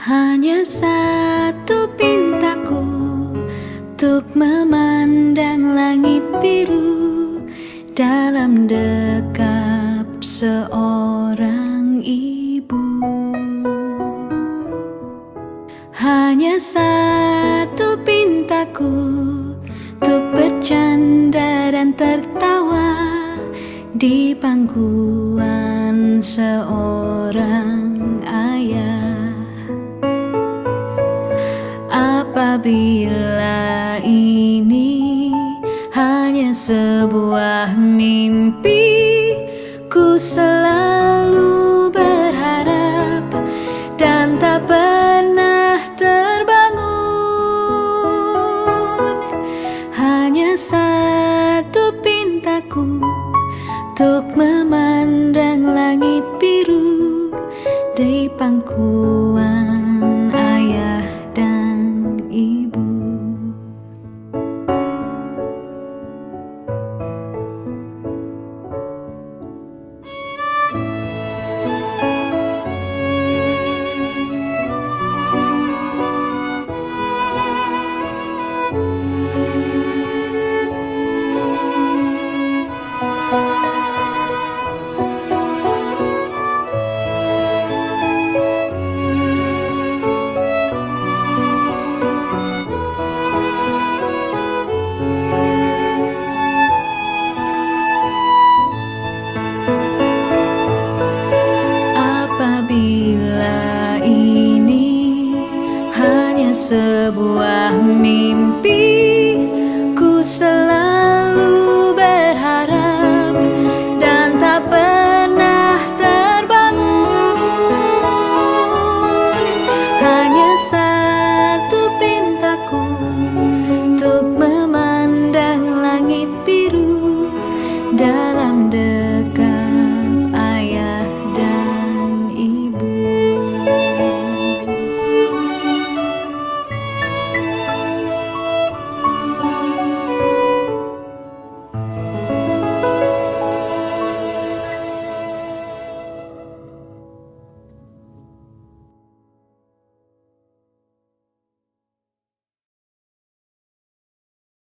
Hanya satu pintaku untuk memandang langit biru dalam dekap seorang ibu. Hanya satu pintaku untuk bercanda dan tertawa di pangkuan seorang ayah. Apabila ini hanya sebuah mimpi, ku selalu berharap dan tak pernah terbangun. Hanya satu pintaku untuk memandang langit biru di pangkuan